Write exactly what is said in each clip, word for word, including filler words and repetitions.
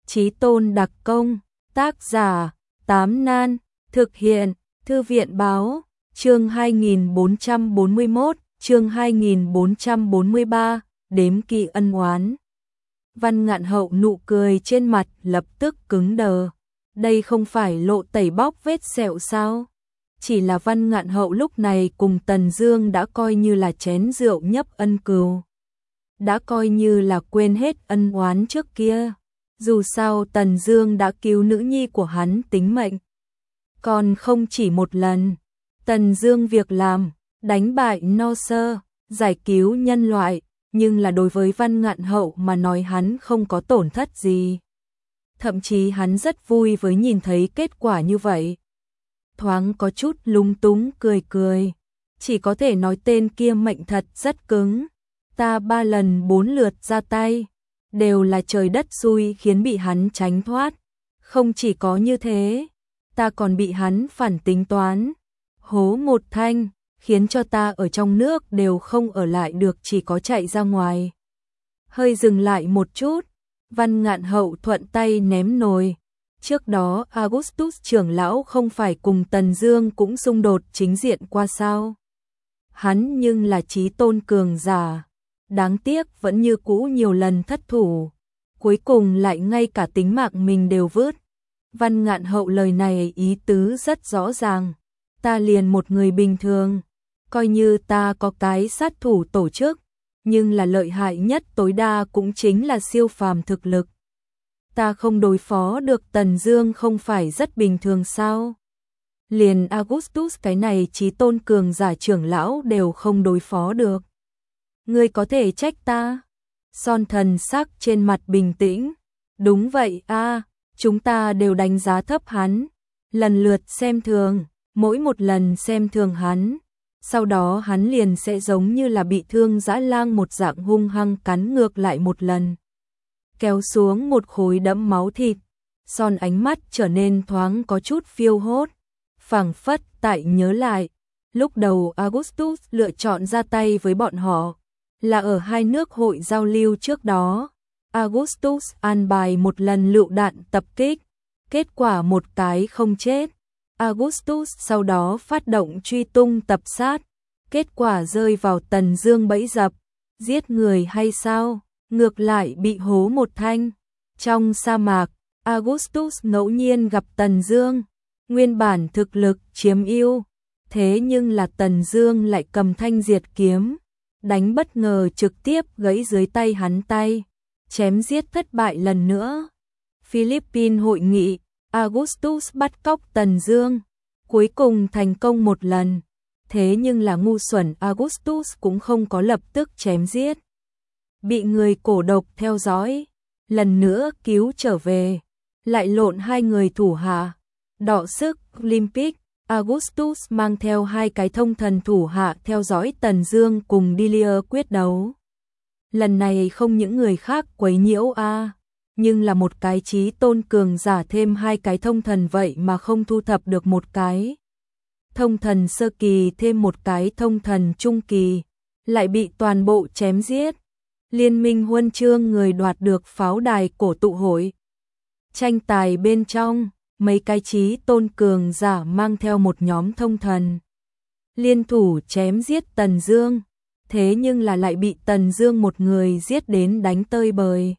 Chí Tôn đặc công, tác giả, Tám Nan, thực hiện, Thư viện báo, chương hai nghìn bốn trăm bốn mươi mốt, chương hai nghìn bốn trăm bốn mươi ba, đếm kỵ ân oán. Văn Ngạn Hậu nụ cười trên mặt lập tức cứng đờ. Đây không phải lộ tẩy bóc vết sẹo sao? Chỉ là Văn Ngạn Hậu lúc này cùng Tần Dương đã coi như là chén rượu nhấp ân cừu. Đã coi như là quên hết ân oán trước kia. Dù sao Tần Dương đã cứu nữ nhi của hắn tính mệnh. Còn không chỉ một lần. Tần Dương việc làm, đánh bại No Sơ, giải cứu nhân loại, nhưng là đối với Văn Ngạn Hậu mà nói hắn không có tổn thất gì. Thậm chí hắn rất vui với nhìn thấy kết quả như vậy. Thoáng có chút lúng túng cười cười. Chỉ có thể nói tên kia mệnh thật rất cứng. Ta ba lần bốn lượt ra tay. Đều là trời đất xui khiến bị hắn tránh thoát. Không chỉ có như thế. Ta còn bị hắn phản tính toán. Hố một thanh. Khiến cho ta ở trong nước đều không ở lại được, chỉ có chạy ra ngoài. Hơi dừng lại một chút. Văn Ngạn Hậu thuận tay ném nồi. Trước đó Augustus trưởng lão không phải cùng Tần Dương cũng xung đột chính diện qua sao? Hắn nhưng là chí tôn cường giả, đáng tiếc vẫn như cũ nhiều lần thất thủ, cuối cùng lại ngay cả tính mạng mình đều vứt. Văn Ngạn Hậu lời này ý tứ rất rõ ràng, ta liền một người bình thường, coi như ta có cái sát thủ tổ chức, nhưng là lợi hại nhất tối đa cũng chính là siêu phàm thực lực. Ta không đối phó được Tần Dương không phải rất bình thường sao? Liền Augustus cái này chí tôn cường giả trưởng lão đều không đối phó được. Ngươi có thể trách ta? Son thần sắc trên mặt bình tĩnh. Đúng vậy a, à, chúng ta đều đánh giá thấp hắn, lần lượt xem thường, mỗi một lần xem thường hắn, sau đó hắn liền sẽ giống như là bị thương dã lang một dạng hung hăng cắn ngược lại một lần. Kéo xuống một khối đẫm máu thịt, Son ánh mắt trở nên thoáng có chút phiêu hốt, phảng phất tại nhớ lại, lúc đầu Augustus lựa chọn ra tay với bọn họ, là ở hai nước hội giao lưu trước đó. Augustus an bài một lần lựu đạn tập kích, kết quả một cái không chết. Augustus sau đó phát động truy tung tập sát, kết quả rơi vào Tần Dương bẫy dập, giết người hay sao? Ngược lại bị hố một thanh. Trong sa mạc, Augustus ngẫu nhiên gặp Tần Dương, nguyên bản thực lực chiếm ưu, thế nhưng là Tần Dương lại cầm thanh diệt kiếm, đánh bất ngờ trực tiếp gãy dưới tay hắn tay, chém giết thất bại lần nữa. Philippines hội nghị, Augustus bắt cóc Tần Dương, cuối cùng thành công một lần, thế nhưng là ngu xuẩn Augustus cũng không có lập tức chém giết. Bị người cổ độc theo dõi, lần nữa cứu trở về, lại lộn hai người thủ hạ. Đọ sức Olympic, Augustus mang theo hai cái thông thần thủ hạ theo dõi Tần Dương cùng Dilia quyết đấu. Lần này không những người khác quấy nhiễu a, à, nhưng là một cái chí tôn cường giả thêm hai cái thông thần vậy mà không thu thập được một cái. Thông thần sơ kỳ thêm một cái thông thần trung kỳ, lại bị toàn bộ chém giết. Liên minh huân chương người đoạt được pháo đài cổ tụ hội. Tranh tài bên trong, mấy cái chí tôn cường giả mang theo một nhóm thông thần. Liên thủ chém giết Tần Dương, thế nhưng là lại bị Tần Dương một người giết đến đánh tơi bời.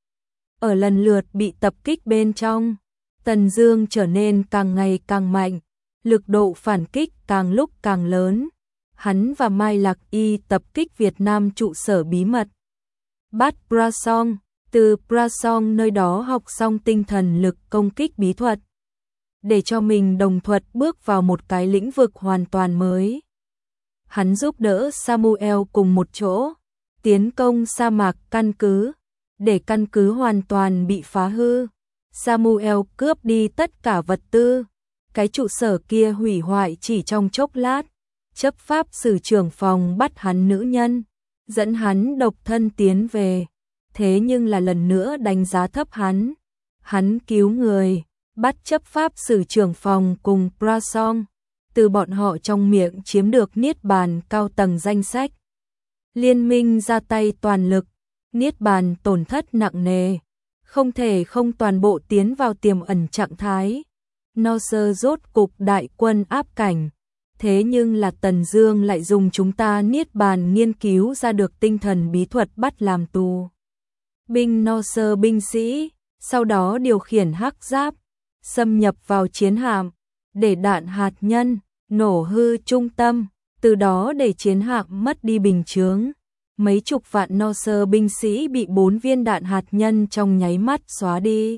Ở lần lượt bị tập kích bên trong, Tần Dương trở nên càng ngày càng mạnh, lực độ phản kích càng lúc càng lớn. Hắn và Mai Lạc Y tập kích Việt Nam trụ sở bí mật. Bắt Prasong, từ Prasong nơi đó học xong tinh thần lực công kích bí thuật, để cho mình đồng thuận bước vào một cái lĩnh vực hoàn toàn mới. Hắn giúp đỡ Samuel cùng một chỗ, tiến công sa mạc căn cứ, để căn cứ hoàn toàn bị phá hư. Samuel cướp đi tất cả vật tư, cái trụ sở kia hủy hoại chỉ trong chốc lát. Chấp pháp sử trưởng phòng bắt hắn nữ nhân, dẫn hắn độc thân tiến về, thế nhưng là lần nữa đánh giá thấp hắn. Hắn cứu người, bắt chấp pháp sử trưởng phòng cùng Prasong, từ bọn họ trong miệng chiếm được niết bàn cao tầng danh sách. Liên minh ra tay toàn lực, niết bàn tổn thất nặng nề, không thể không toàn bộ tiến vào tiềm ẩn trạng thái. No sơ rốt cục đại quân áp cảnh. Thế nhưng là Tần Dương lại dùng chúng ta niết bàn nghiên cứu ra được tinh thần bí thuật bắt làm tù binh No sơ binh sĩ, sau đó điều khiển hắc giáp, xâm nhập vào chiến hạm, để đạn hạt nhân nổ hư trung tâm, từ đó để chiến hạm mất đi bình chướng. Mấy chục vạn No sơ binh sĩ bị bốn viên đạn hạt nhân trong nháy mắt xóa đi.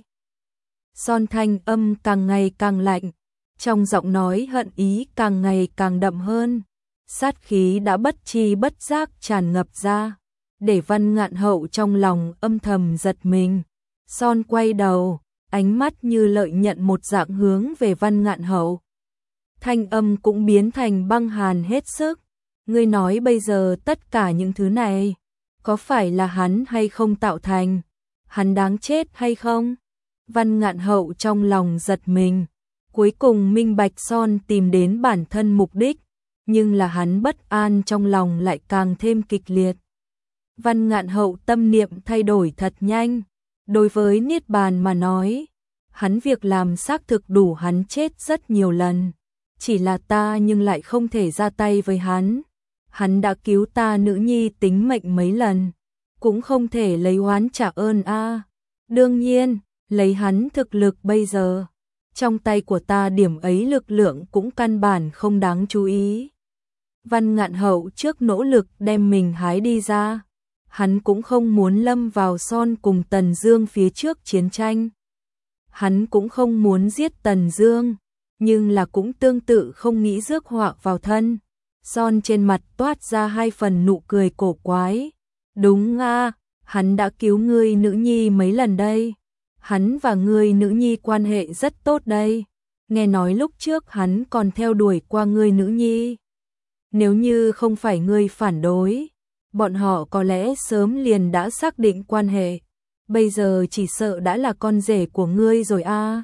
Son thanh âm càng ngày càng lạnh, trong giọng nói hận ý càng ngày càng đậm hơn. Sát khí đã bất chi bất giác tràn ngập ra, để Văn Ngạn Hậu trong lòng âm thầm giật mình. Son quay đầu, ánh mắt như lợi nhận một dạng hướng về Văn Ngạn Hậu. Thanh âm cũng biến thành băng hàn hết sức. Ngươi nói bây giờ tất cả những thứ này, có phải là hắn hay không tạo thành? Hắn đáng chết hay không? Văn Ngạn Hậu trong lòng giật mình. Cuối cùng minh bạch Son tìm đến bản thân mục đích, nhưng là hắn bất an trong lòng lại càng thêm kịch liệt. Văn Ngạn Hậu tâm niệm thay đổi thật nhanh. Đối với Niết Bàn mà nói, hắn việc làm xác thực đủ hắn chết rất nhiều lần. Chỉ là ta nhưng lại không thể ra tay với hắn. Hắn đã cứu ta nữ nhi tính mệnh mấy lần, cũng không thể lấy oán trả ơn a. À. Đương nhiên, lấy hắn thực lực bây giờ, trong tay của ta điểm ấy lực lượng cũng căn bản không đáng chú ý. Văn Ngạn Hậu trước nỗ lực đem mình hái đi ra, hắn cũng không muốn lâm vào Son cùng Tần Dương phía trước chiến tranh. Hắn cũng không muốn giết Tần Dương, nhưng là cũng tương tự không nghĩ rước họa vào thân. Son trên mặt toát ra hai phần nụ cười cổ quái. Đúng a, hắn đã cứu ngươi nữ nhi mấy lần đây. Hắn và ngươi nữ nhi quan hệ rất tốt đây. Nghe nói lúc trước hắn còn theo đuổi qua ngươi nữ nhi. Nếu như không phải ngươi phản đối, bọn họ có lẽ sớm liền đã xác định quan hệ. Bây giờ chỉ sợ đã là con rể của ngươi rồi a. À.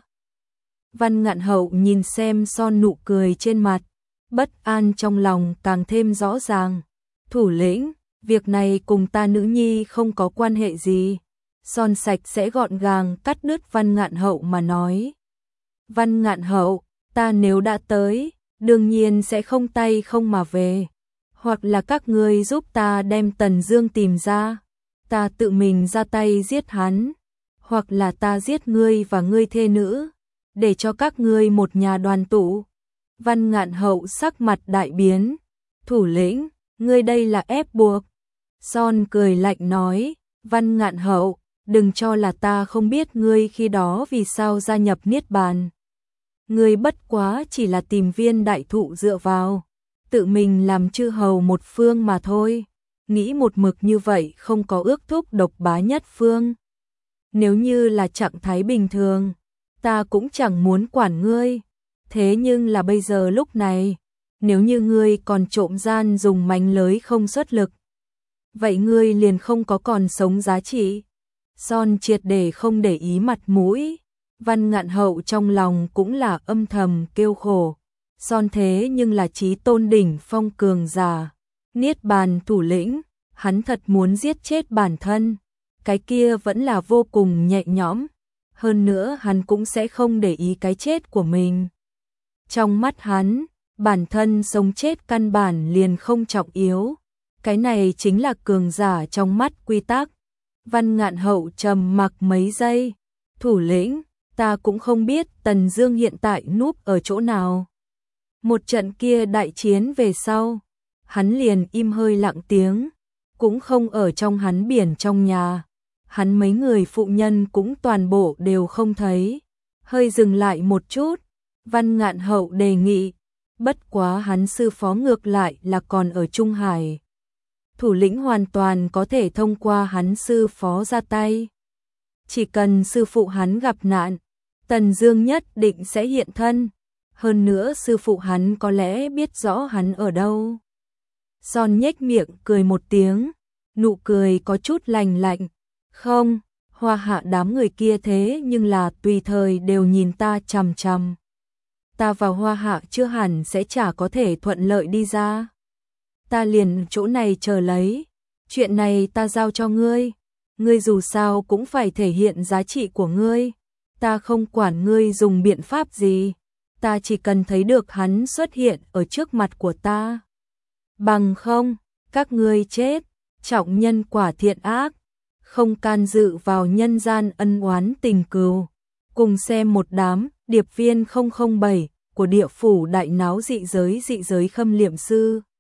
Văn Ngạn Hậu nhìn xem Son nụ cười trên mặt, bất an trong lòng càng thêm rõ ràng. Thủ lĩnh, việc này cùng ta nữ nhi không có quan hệ gì. Son sạch sẽ gọn gàng cắt đứt Văn Ngạn Hậu mà nói. Văn Ngạn Hậu, ta nếu đã tới, đương nhiên sẽ không tay không mà về. Hoặc là các ngươi giúp ta đem Tần Dương tìm ra, ta tự mình ra tay giết hắn. Hoặc là ta giết ngươi và ngươi thê nữ, để cho các ngươi một nhà đoàn tụ. Văn Ngạn Hậu sắc mặt đại biến. Thủ lĩnh, ngươi đây là ép buộc. Son cười lạnh nói, Văn Ngạn Hậu, đừng cho là ta không biết ngươi khi đó vì sao gia nhập Niết Bàn. Ngươi bất quá chỉ là tìm viên đại thụ dựa vào, tự mình làm chư hầu một phương mà thôi. Nghĩ một mực như vậy không có ước thúc độc bá nhất phương. Nếu như là trạng thái bình thường, ta cũng chẳng muốn quản ngươi. Thế nhưng là bây giờ lúc này, nếu như ngươi còn trộm gian dùng mánh lới không xuất lực, vậy ngươi liền không có còn sống giá trị. Son triệt để không để ý mặt mũi. Văn Ngạn Hậu trong lòng cũng là âm thầm kêu khổ. Son thế nhưng là chí tôn đỉnh phong cường giả, Niết Bàn thủ lĩnh, hắn thật muốn giết chết bản thân, cái kia vẫn là vô cùng nhẹ nhõm. Hơn nữa hắn cũng sẽ không để ý cái chết của mình. Trong mắt hắn, bản thân sống chết căn bản liền không trọng yếu. Cái này chính là cường giả trong mắt quy tắc. Văn Ngạn Hậu trầm mặc mấy giây. Thủ lĩnh, ta cũng không biết Tần Dương hiện tại núp ở chỗ nào. Một trận kia đại chiến về sau, hắn liền im hơi lặng tiếng, cũng không ở trong hắn biển trong nhà. Hắn mấy người phụ nhân cũng toàn bộ đều không thấy. Hơi dừng lại một chút, Văn Ngạn Hậu đề nghị, bất quá hắn sư phó ngược lại là còn ở Trung Hải. Thủ lĩnh hoàn toàn có thể thông qua hắn sư phó ra tay. Chỉ cần sư phụ hắn gặp nạn, Tần Dương nhất định sẽ hiện thân. Hơn nữa sư phụ hắn có lẽ biết rõ hắn ở đâu. Son nhếch miệng cười một tiếng, nụ cười có chút lành lạnh. Không, Hoa Hạ đám người kia thế nhưng là tùy thời đều nhìn ta chằm chằm. Ta vào Hoa Hạ chưa hẳn sẽ chả có thể thuận lợi đi ra. Ta liền chỗ này chờ lấy, chuyện này ta giao cho ngươi. ngươi dù sao cũng phải thể hiện giá trị của ngươi. Ta không quản ngươi dùng biện pháp gì, ta chỉ cần thấy được hắn xuất hiện ở trước mặt của ta. Bằng không, các ngươi chết, trọng nhân quả thiện ác, không can dự vào nhân gian ân oán tình cừu. Cùng xem một đám điệp viên không không bảy của địa phủ đại náo dị giới dị giới Khâm Liệm Sư.